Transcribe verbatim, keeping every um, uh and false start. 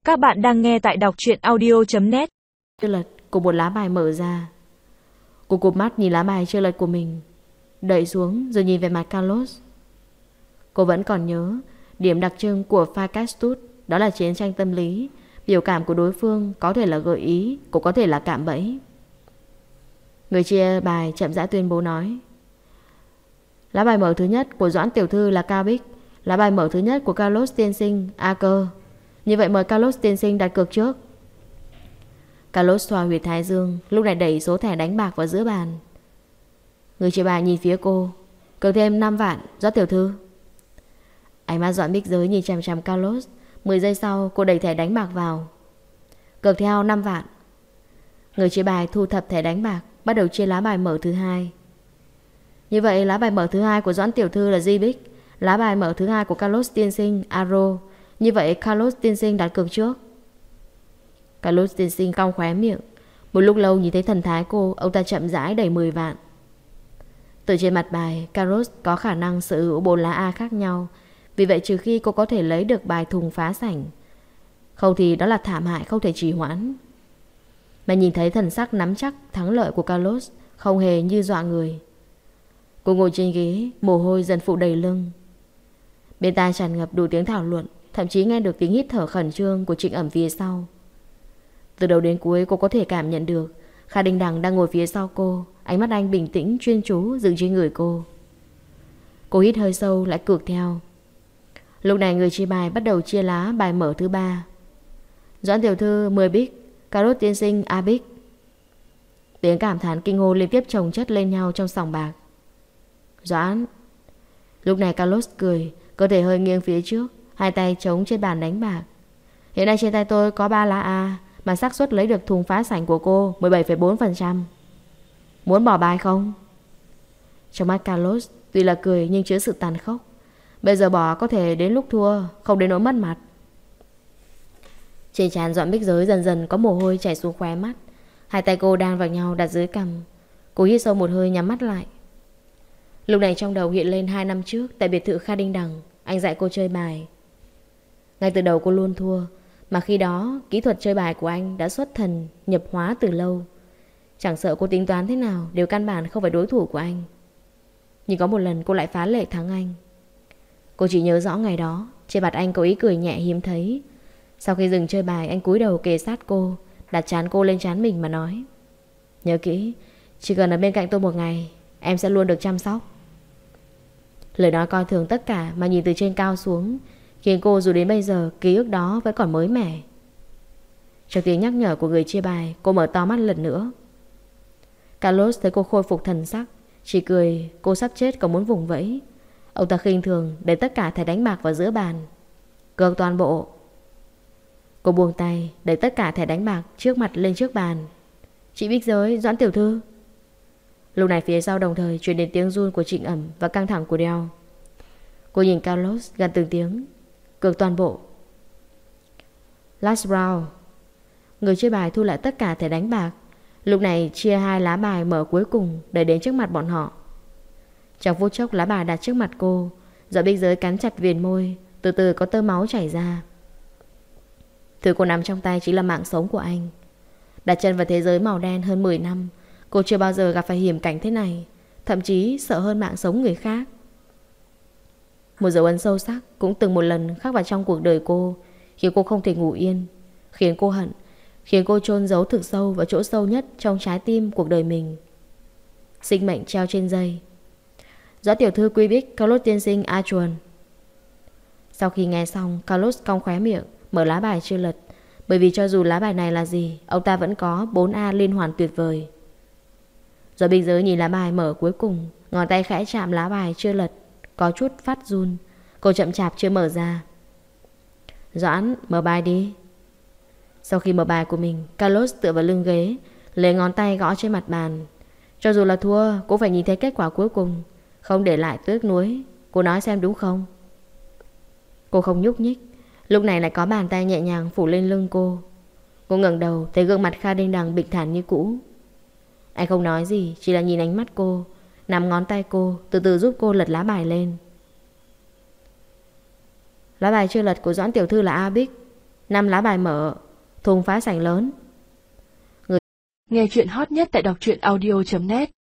Các bạn đang nghe tại đọc truyện audio chấm net. Chưa lật, cùng một lá bài mở ra. Cô cụp mắt nhìn lá bài chưa lật của mình, đẩy xuống rồi nhìn về mặt Carlos. Cô vẫn còn nhớ điểm đặc trưng của pha Castut, đó là chiến tranh tâm lý. Biểu cảm của đối phương có thể là gợi ý, cũng có thể là cạm bẫy. Người chia bài chậm rãi tuyên bố nói: lá bài mở thứ nhất của Doãn tiểu thư là Cao Bích. Lá bài mở thứ nhất của Carlos tiên sinh A Cơ. Như vậy mời Carlos tiên sinh đặt cược trước. Carlos xoa huyệt thái dương, lúc này đẩy số thẻ đánh bạc vào giữa bàn. Người chia bài nhìn phía cô: cược thêm năm vạn, Doãn tiểu thư. Ánh mắt Doãn Bích Giới nhìn chằm chằm Carlos. Mười giây sau cô đẩy thẻ đánh bạc vào. Cược theo năm vạn. Người chia bài thu thập thẻ đánh bạc, bắt đầu chia lá bài mở thứ hai. Như vậy lá bài mở thứ hai của Doãn tiểu thư là Di Bích. Lá bài mở thứ hai của Carlos tiên sinh Aro. Như vậy Carlos tiên sinh đặt cược trước. Carlos tiên sinh cong khóe miệng. Một lúc lâu nhìn thấy thần thái cô, ông ta chậm rãi đẩy mười vạn. Từ trên mặt bài, Carlos có khả năng sở hữu bốn lá A khác nhau. Vì vậy trừ khi cô có thể lấy được bài thùng phá sảnh, không thì đó là thảm hại không thể trì hoãn. Mà nhìn thấy thần sắc nắm chắc thắng lợi của Carlos, không hề như dọa người. Cô ngồi trên ghế, mồ hôi dần phủ đầy lưng. Bên tai tràn ngập đủ tiếng thảo luận, thậm chí nghe được tiếng hít thở khẩn trương của Trịnh Ẩm phía sau. Từ đầu đến cuối cô có thể cảm nhận được Kha Đinh Đằng đang ngồi phía sau cô. Ánh mắt anh bình tĩnh chuyên chú dừng trên người cô. Cô hít hơi sâu lại cược theo. Lúc này người chia bài bắt đầu chia lá bài mở thứ ba. Doãn tiểu thư mười bích, Carlos tiên sinh A bích. Tiếng cảm thán kinh hô liên tiếp chồng chất lên nhau trong sòng bạc. Doãn. Lúc này Carlos cười, cơ thể hơi nghiêng phía trước, hai tay chống trên bàn đánh bạc. Hiện nay trên tay tôi có ba lá A, mà xác suất lấy được thùng phá sảnh của cô mười bảy phẩy bốn phần trăm. Muốn bỏ bài không? Trong mắt Carlos tuy là cười nhưng chứa sự tàn khốc. Bây giờ bỏ có thể đến lúc thua, không đến nỗi mất mặt. Trên trán Doãn Bích Giới dần dần có mồ hôi chảy xuống khóe mắt. Hai tay cô đan vào nhau đặt dưới cằm. Cô hít sâu một hơi nhắm mắt lại. Lúc này trong đầu hiện lên hai năm trước tại biệt thự Kha Đinh Đằng, anh dạy cô chơi bài. Ngay từ đầu cô luôn thua, mà khi đó kỹ thuật chơi bài của anh đã xuất thần nhập hóa từ lâu. Chẳng sợ cô tính toán thế nào đều căn bản không phải đối thủ của anh. Nhưng có một lần cô lại phá lệ thắng anh. Cô chỉ nhớ rõ ngày đó trên mặt anh có ý cười nhẹ hiếm thấy. Sau khi dừng chơi bài, anh cúi đầu kề sát cô, đặt trán cô lên trán mình mà nói: nhớ kỹ, chỉ cần ở bên cạnh tôi một ngày, em sẽ luôn được chăm sóc. Lời nói coi thường tất cả mà nhìn từ trên cao xuống, khiến cô dù đến bây giờ ký ức đó vẫn còn mới mẻ. Trong tiếng nhắc nhở của người chia bài, cô mở to mắt lần nữa. Carlos thấy cô khôi phục thần sắc, chỉ cười cô sắp chết còn muốn vùng vẫy. Ông ta khinh thường để tất cả thẻ đánh bạc vào giữa bàn. Cược toàn bộ. Cô buông tay đẩy tất cả thẻ đánh bạc trước mặt lên trước bàn. Chị Bích Giới, Doãn tiểu thư. Lúc này phía sau đồng thời truyền đến tiếng run của Trịnh Ẩm và căng thẳng của Đeo. Cô nhìn Carlos gần từng tiếng. Cược toàn bộ. Last round. Người chơi bài thu lại tất cả thẻ đánh bạc. Lúc này chia hai lá bài mở cuối cùng đẩy đến trước mặt bọn họ. Trong phút chốc lá bài đặt trước mặt cô, Doãn Bích Giới cắn chặt viền môi, từ từ có tơ máu chảy ra. Thứ cô nắm trong tay chính là mạng sống của anh. Đặt chân vào thế giới màu đen hơn mười năm, cô chưa bao giờ gặp phải hiểm cảnh thế này, thậm chí sợ hơn mạng sống người khác. Một dấu ấn sâu sắc cũng từng một lần khắc vào trong cuộc đời cô, khiến cô không thể ngủ yên, khiến cô hận, khiến cô chôn giấu thực sâu vào chỗ sâu nhất trong trái tim cuộc đời mình. Sinh mệnh treo trên dây. Doãn tiểu thư Quy Bích, Carlos tiên sinh A Chuồn. Sau khi nghe xong, Carlos cong khóe miệng, mở lá bài chưa lật, bởi vì cho dù lá bài này là gì, ông ta vẫn có bốn A liên hoàn tuyệt vời. Rồi Bích Giới nhìn lá bài mở cuối cùng, ngón tay khẽ chạm lá bài chưa lật, có chút phát run. Cô chậm chạp chưa mở ra. Doãn, mở bài đi. Sau khi mở bài của mình, Carlos tựa vào lưng ghế, lấy ngón tay gõ trên mặt bàn. Cho dù là thua, cũng phải nhìn thấy kết quả cuối cùng, không để lại tiếc nuối. Cô nói xem đúng không? Cô không nhúc nhích. Lúc này lại có bàn tay nhẹ nhàng phủ lên lưng cô. Cô ngẩng đầu thấy gương mặt Kha Đinh Đằng bình thản như cũ. Anh không nói gì, chỉ là nhìn ánh mắt cô, nắm ngón tay cô, từ từ giúp cô lật lá bài lên. Lá bài chưa lật của Doãn tiểu thư là A Bích. Năm lá bài mở, thùng phá sảnh lớn. Nghe chuyện hot nhất tại đọc truyện audio chấm net.